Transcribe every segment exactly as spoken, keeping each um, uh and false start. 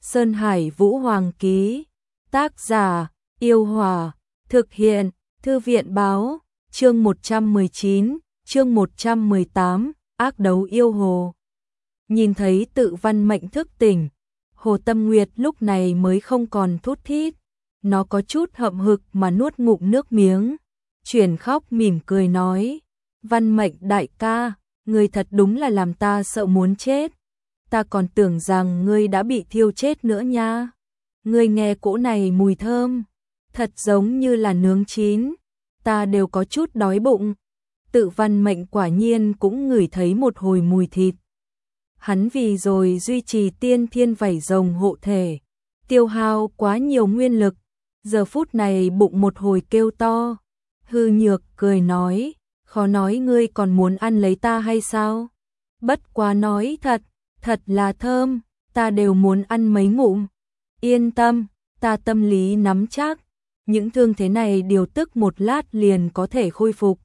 Sơn Hải Vũ Hoàng ký. Tác giả: Yêu Hòa. Thực hiện: Thư viện báo. Chương một trăm mười chín, chương một trăm mười tám, ác đấu yêu hồ. Nhìn thấy tự văn mệnh thức tỉnh, Hồ Tâm Nguyệt lúc này mới không còn thút thít. Nó có chút hậm hực mà nuốt ngụm nước miếng, chuyển khóc mỉm cười nói: Văn mệnh đại ca, ngươi thật đúng là làm ta sợ muốn chết. Ta còn tưởng rằng ngươi đã bị thiêu chết nữa nha. Ngươi nghe cỗ này mùi thơm, thật giống như là nướng chín, ta đều có chút đói bụng. Tự văn mệnh quả nhiên cũng ngửi thấy một hồi mùi thịt. Hắn vì rồi duy trì tiên thiên vảy rồng hộ thể, tiêu hao quá nhiều nguyên lực, giờ phút này bụng một hồi kêu to. Hư Nhược cười nói: khó nói ngươi còn muốn ăn lấy ta hay sao? Bất quá nói thật, thật là thơm, ta đều muốn ăn mấy ngụm. Yên tâm, ta tâm lý nắm chắc, những thương thế này điều tức một lát liền có thể khôi phục.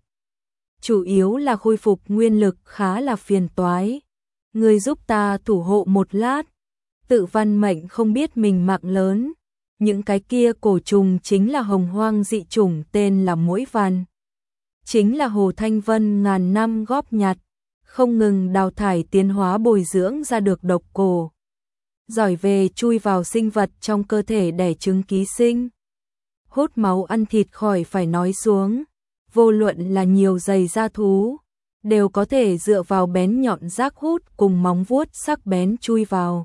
Chủ yếu là khôi phục nguyên lực khá là phiền toái. Ngươi giúp ta thủ hộ một lát. Tự văn mệnh không biết mình mạng lớn. Những cái kia cổ trùng chính là hồng hoang dị chủng tên là muỗi văn. Chính là Hồ Thanh Vân ngàn năm góp nhặt, không ngừng đào thải tiến hóa bồi dưỡng ra được độc cổ. Giỏi về chui vào sinh vật trong cơ thể đẻ trứng ký sinh. Hút máu ăn thịt khỏi phải nói xuống. Vô luận là nhiều giày da thú, đều có thể dựa vào bén nhọn rác hút cùng móng vuốt sắc bén chui vào.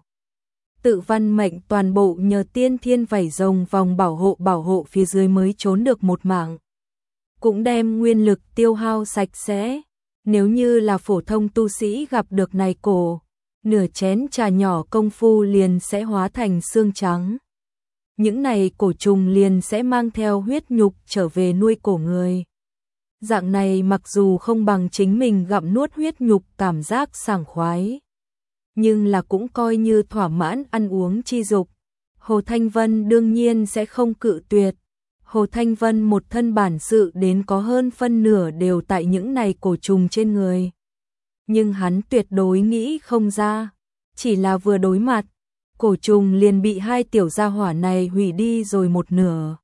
Tự văn mệnh toàn bộ nhờ tiên thiên vảy rồng vòng bảo hộ bảo hộ phía dưới mới trốn được một mạng. Cũng đem nguyên lực tiêu hao sạch sẽ. Nếu như là phổ thông tu sĩ gặp được này cổ, nửa chén trà nhỏ công phu liền sẽ hóa thành xương trắng. Những này cổ trùng liền sẽ mang theo huyết nhục trở về nuôi cổ người. Dạng này mặc dù không bằng chính mình gặm nuốt huyết nhục cảm giác sảng khoái, nhưng là cũng coi như thỏa mãn ăn uống chi dục. Hồ Thanh Vân đương nhiên sẽ không cự tuyệt. Hồ Thanh Vân một thân bản sự đến có hơn phân nửa đều tại những này cổ trùng trên người. Nhưng hắn tuyệt đối nghĩ không ra, chỉ là vừa đối mặt, cổ trùng liền bị hai tiểu gia hỏa này hủy đi rồi một nửa.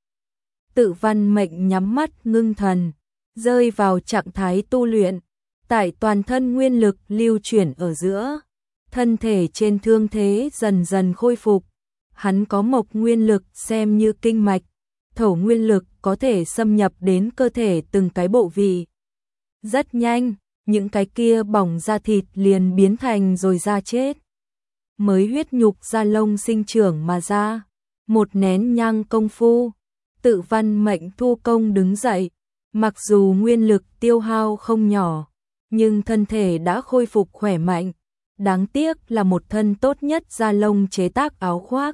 Tự văn mệnh nhắm mắt ngưng thần, rơi vào trạng thái tu luyện, tại toàn thân nguyên lực lưu chuyển ở giữa, thân thể trên thương thế dần dần khôi phục. Hắn có mộc nguyên lực xem như kinh mạch, thổ nguyên lực có thể xâm nhập đến cơ thể từng cái bộ vị. Rất nhanh, những cái kia bỏng da thịt liền biến thành rồi da chết. Mới huyết nhục da lông sinh trưởng mà ra, một nén nhang công phu, tự văn mệnh thu công đứng dậy. Mặc dù nguyên lực tiêu hao không nhỏ, nhưng thân thể đã khôi phục khỏe mạnh. Đáng tiếc là một thân tốt nhất da lông chế tác áo khoác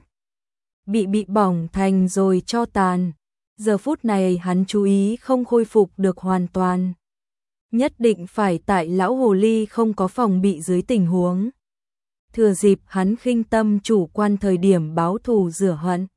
bị bị bỏng thành rồi cho tàn. Giờ phút này hắn chú ý không khôi phục được hoàn toàn. Nhất định phải tại lão hồ ly không có phòng bị dưới tình huống. Thừa dịp hắn khinh tâm chủ quan thời điểm báo thù rửa hận.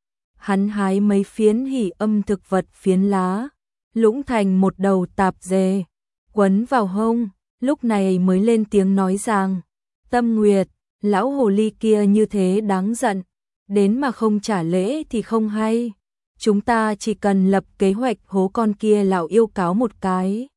Hắn hái mấy phiến hỉ âm thực vật phiến lá, lũng thành một đầu tạp dề, quấn vào hông, lúc này mới lên tiếng nói rằng: Tâm Nguyệt, lão hồ ly kia như thế đáng giận, đến mà không trả lễ thì không hay. Chúng ta chỉ cần lập kế hoạch hố con kia lão yêu cáo một cái.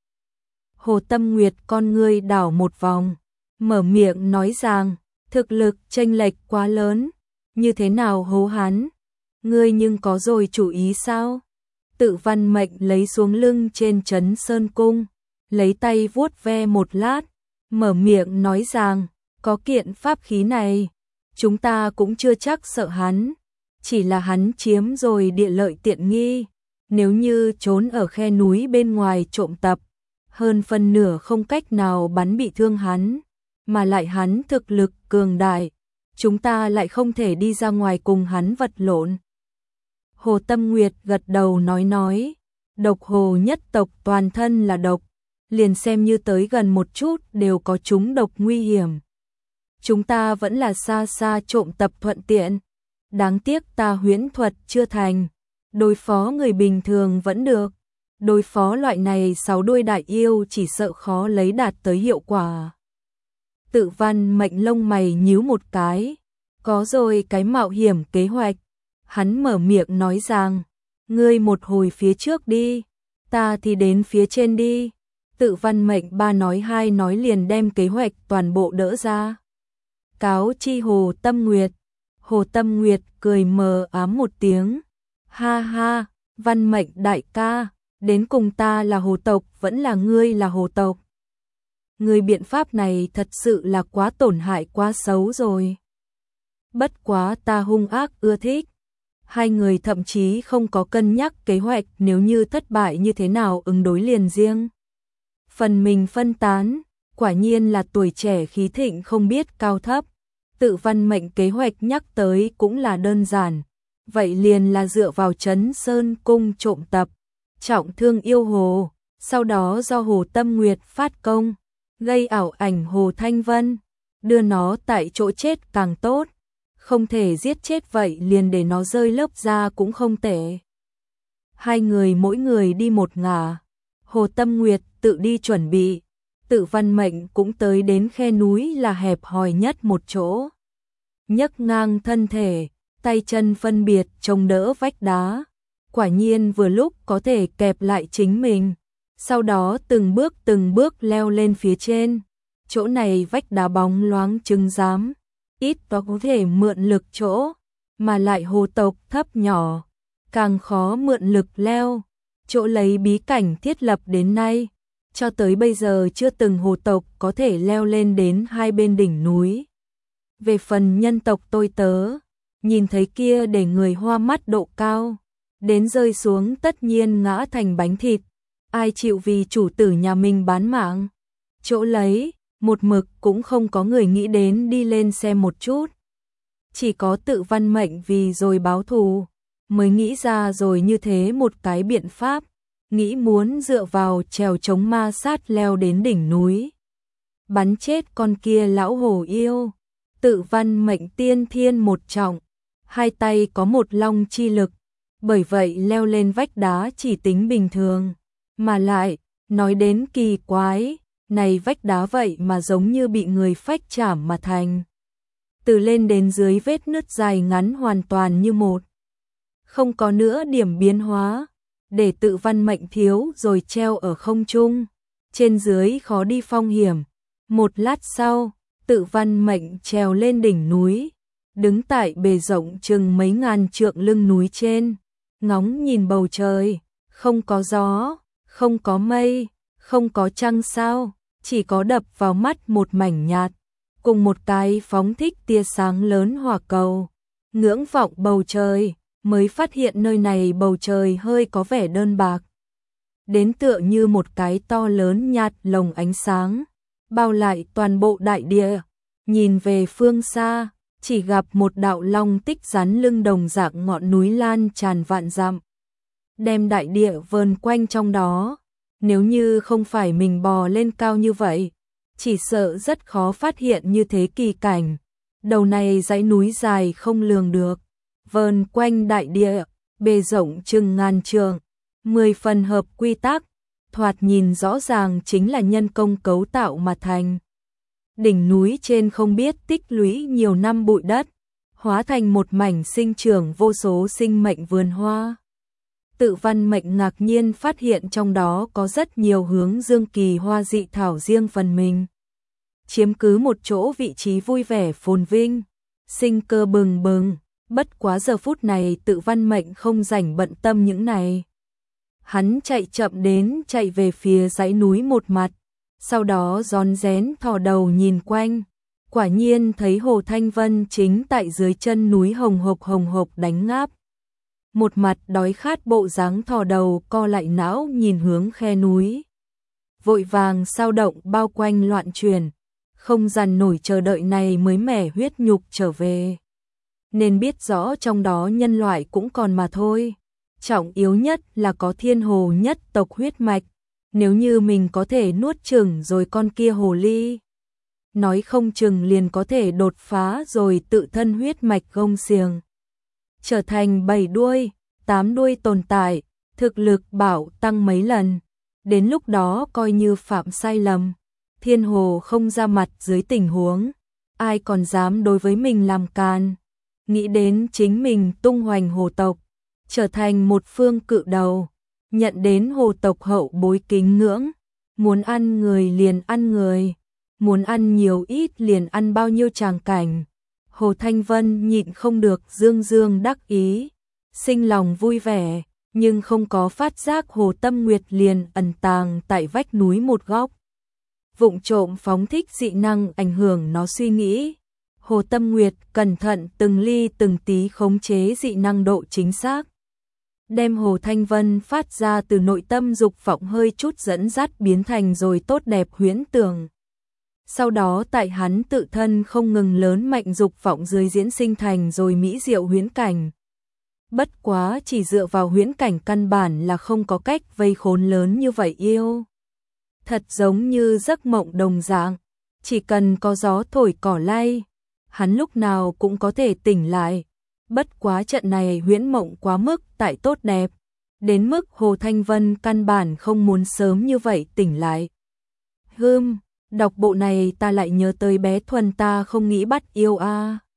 Hồ Tâm Nguyệt con ngươi đảo một vòng, mở miệng nói rằng: thực lực chênh lệch quá lớn, như thế nào hố hắn? Ngươi nhưng có rồi chủ ý sao? Tự văn mệnh lấy xuống lưng trên trấn sơn cung, lấy tay vuốt ve một lát, mở miệng nói rằng: có kiện pháp khí này, chúng ta cũng chưa chắc sợ hắn, chỉ là hắn chiếm rồi địa lợi tiện nghi. Nếu như trốn ở khe núi bên ngoài trộm tập, hơn phân nửa không cách nào bắn bị thương hắn, mà lại hắn thực lực cường đại, chúng ta lại không thể đi ra ngoài cùng hắn vật lộn. Hồ Tâm Nguyệt gật đầu nói nói: độc hồ nhất tộc toàn thân là độc, liền xem như tới gần một chút đều có chúng độc nguy hiểm. Chúng ta vẫn là xa xa trộm tập thuận tiện. Đáng tiếc ta huyễn thuật chưa thành, đối phó người bình thường vẫn được, đối phó loại này sáu đuôi đại yêu chỉ sợ khó lấy đạt tới hiệu quả. Tự văn mệnh lông mày nhíu một cái, Có rồi cái mạo hiểm kế hoạch. Hắn mở miệng nói rằng, ngươi một hồi phía trước đi, ta thì đến phía trên đi. Tự Văn Mệnh ba nói hai nói liền đem kế hoạch toàn bộ đỡ ra. Cáo chi Hồ Tâm Nguyệt. Hồ Tâm Nguyệt cười mờ ám một tiếng. Ha ha, Văn Mệnh đại ca, đến cùng ta là hồ tộc vẫn là ngươi là hồ tộc. Ngươi biện pháp này thật sự là quá tổn hại quá xấu rồi. Bất quá ta hung ác ưa thích. Hai người thậm chí không có cân nhắc kế hoạch nếu như thất bại như thế nào ứng đối liền riêng. Phần mình phân tán, quả nhiên là tuổi trẻ khí thịnh không biết cao thấp. Tự Văn Mệnh kế hoạch nhắc tới cũng là đơn giản. Vậy liền là dựa vào Trấn Sơn Cung trộm tập, trọng thương yêu hồ, sau đó do Hồ Tâm Nguyệt phát công, gây ảo ảnh Hồ Thanh Vân, đưa nó tại chỗ chết càng tốt. Không thể giết chết vậy liền để nó rơi lớp da cũng không tệ. Hai người mỗi người đi một ngả. Hồ Tâm Nguyệt tự đi chuẩn bị. Tự Văn Mệnh cũng tới đến khe núi là hẹp hòi nhất một chỗ. Nhấc ngang thân thể, tay chân phân biệt chống đỡ vách đá. Quả nhiên vừa lúc có thể kẹp lại chính mình. Sau đó từng bước từng bước leo lên phía trên. Chỗ này vách đá bóng loáng trứng giám. Ít có có thể mượn lực chỗ, mà lại hồ tộc thấp nhỏ, càng khó mượn lực leo. Chỗ lấy bí cảnh thiết lập đến nay, cho tới bây giờ chưa từng hồ tộc có thể leo lên đến hai bên đỉnh núi. Về phần nhân tộc tôi tớ, nhìn thấy kia để người hoa mắt độ cao, đến rơi xuống tất nhiên ngã thành bánh thịt, ai chịu vì chủ tử nhà mình bán mạng. Chỗ lấy, một mực cũng không có người nghĩ đến đi lên xem một chút. Chỉ có Tự Văn Mệnh vì rồi báo thù, mới nghĩ ra rồi như thế một cái biện pháp, nghĩ muốn dựa vào trèo chống ma sát leo đến đỉnh núi. Bắn chết con kia lão hổ yêu. Tự Văn Mệnh tiên thiên một trọng, hai tay có một long chi lực, bởi vậy leo lên vách đá chỉ tính bình thường, mà lại, nói đến kỳ quái, này vách đá vậy mà giống như bị người phách chảm mà thành. Từ lên đến dưới vết nứt dài ngắn hoàn toàn như một. Không có nữa điểm biến hóa, để Tự Văn Mệnh thiếu rồi treo ở không trung, trên dưới khó đi phong hiểm. Một lát sau, Tự Văn Mệnh trèo lên đỉnh núi, đứng tại bề rộng chừng mấy ngàn trượng lưng núi trên, ngóng nhìn bầu trời, không có gió, không có mây, không có trăng sao, chỉ có đập vào mắt một mảnh nhạt, cùng một cái phóng thích tia sáng lớn hỏa cầu. Ngưỡng vọng bầu trời, mới phát hiện nơi này bầu trời hơi có vẻ đơn bạc. Đến tựa như một cái to lớn nhạt lồng ánh sáng, bao lại toàn bộ đại địa. Nhìn về phương xa, chỉ gặp một đạo long tích rắn lưng đồng dạng ngọn núi lan tràn vạn dặm, đem đại địa vờn quanh trong đó. Nếu như không phải mình bò lên cao như vậy, chỉ sợ rất khó phát hiện như thế kỳ cảnh. Đầu này dãy núi dài không lường được, vờn quanh đại địa, bề rộng chừng ngàn trượng, mười phần hợp quy tắc, thoạt nhìn rõ ràng chính là nhân công cấu tạo mà thành. Đỉnh núi trên không biết tích lũy nhiều năm bụi đất, hóa thành một mảnh sinh trưởng vô số sinh mệnh vườn hoa. Tự Văn Mệnh ngạc nhiên phát hiện trong đó có rất nhiều hướng dương kỳ hoa dị thảo riêng phần mình, chiếm cứ một chỗ vị trí vui vẻ phồn vinh, sinh cơ bừng bừng. Bất quá giờ phút này Tự Văn Mệnh không rảnh bận tâm những này. Hắn chạy chậm đến chạy về phía dãy núi một mặt, sau đó rón rén thò đầu nhìn quanh, quả nhiên thấy Hồ Thanh Vân chính tại dưới chân núi hồng hộc hồng hộc đánh ngáp. Một mặt đói khát bộ dáng thò đầu co lại não nhìn hướng khe núi. Vội vàng sao động bao quanh loạn chuyển, không dằn nổi chờ đợi này mới mẻ huyết nhục trở về. Nên biết rõ trong đó nhân loại cũng còn mà thôi. Trọng yếu nhất là có thiên hồ nhất tộc huyết mạch. Nếu như mình có thể nuốt chửng rồi con kia hồ ly, nói không chừng liền có thể đột phá rồi tự thân huyết mạch gông xiềng, trở thành bảy đuôi, tám đuôi tồn tại, thực lực bảo tăng mấy lần. Đến lúc đó coi như phạm sai lầm, thiên hồ không ra mặt dưới tình huống, ai còn dám đối với mình làm càn. nghĩ đến chính mình tung hoành hồ tộc, trở thành một phương cự đầu, nhận đến hồ tộc hậu bối kính ngưỡng, muốn ăn người liền ăn người, muốn ăn nhiều ít liền ăn bao nhiêu tràng cảnh. Hồ Thanh Vân nhịn không được dương dương đắc ý, sinh lòng vui vẻ, nhưng không có phát giác Hồ Tâm Nguyệt liền ẩn tàng tại vách núi một góc. Vụng trộm phóng thích dị năng ảnh hưởng nó suy nghĩ. Hồ Tâm Nguyệt cẩn thận từng ly từng tí khống chế dị năng độ chính xác, đem Hồ Thanh Vân phát ra từ nội tâm dục vọng hơi chút dẫn dắt biến thành rồi tốt đẹp huyễn tưởng. Sau đó tại hắn tự thân không ngừng lớn mạnh dục vọng dưới diễn sinh thành rồi mỹ diệu huyễn cảnh. Bất quá chỉ dựa vào huyễn cảnh căn bản là không có cách vây khốn lớn như vậy yêu. Thật giống như giấc mộng đồng dạng, chỉ cần có gió thổi cỏ lay, hắn lúc nào cũng có thể tỉnh lại. Bất quá trận này huyễn mộng quá mức tại tốt đẹp, đến mức Hồ Thanh Vân căn bản không muốn sớm như vậy tỉnh lại. Hừm, đọc bộ này ta lại nhớ tới bé Thuần ta không nghĩ bắt yêu a. À.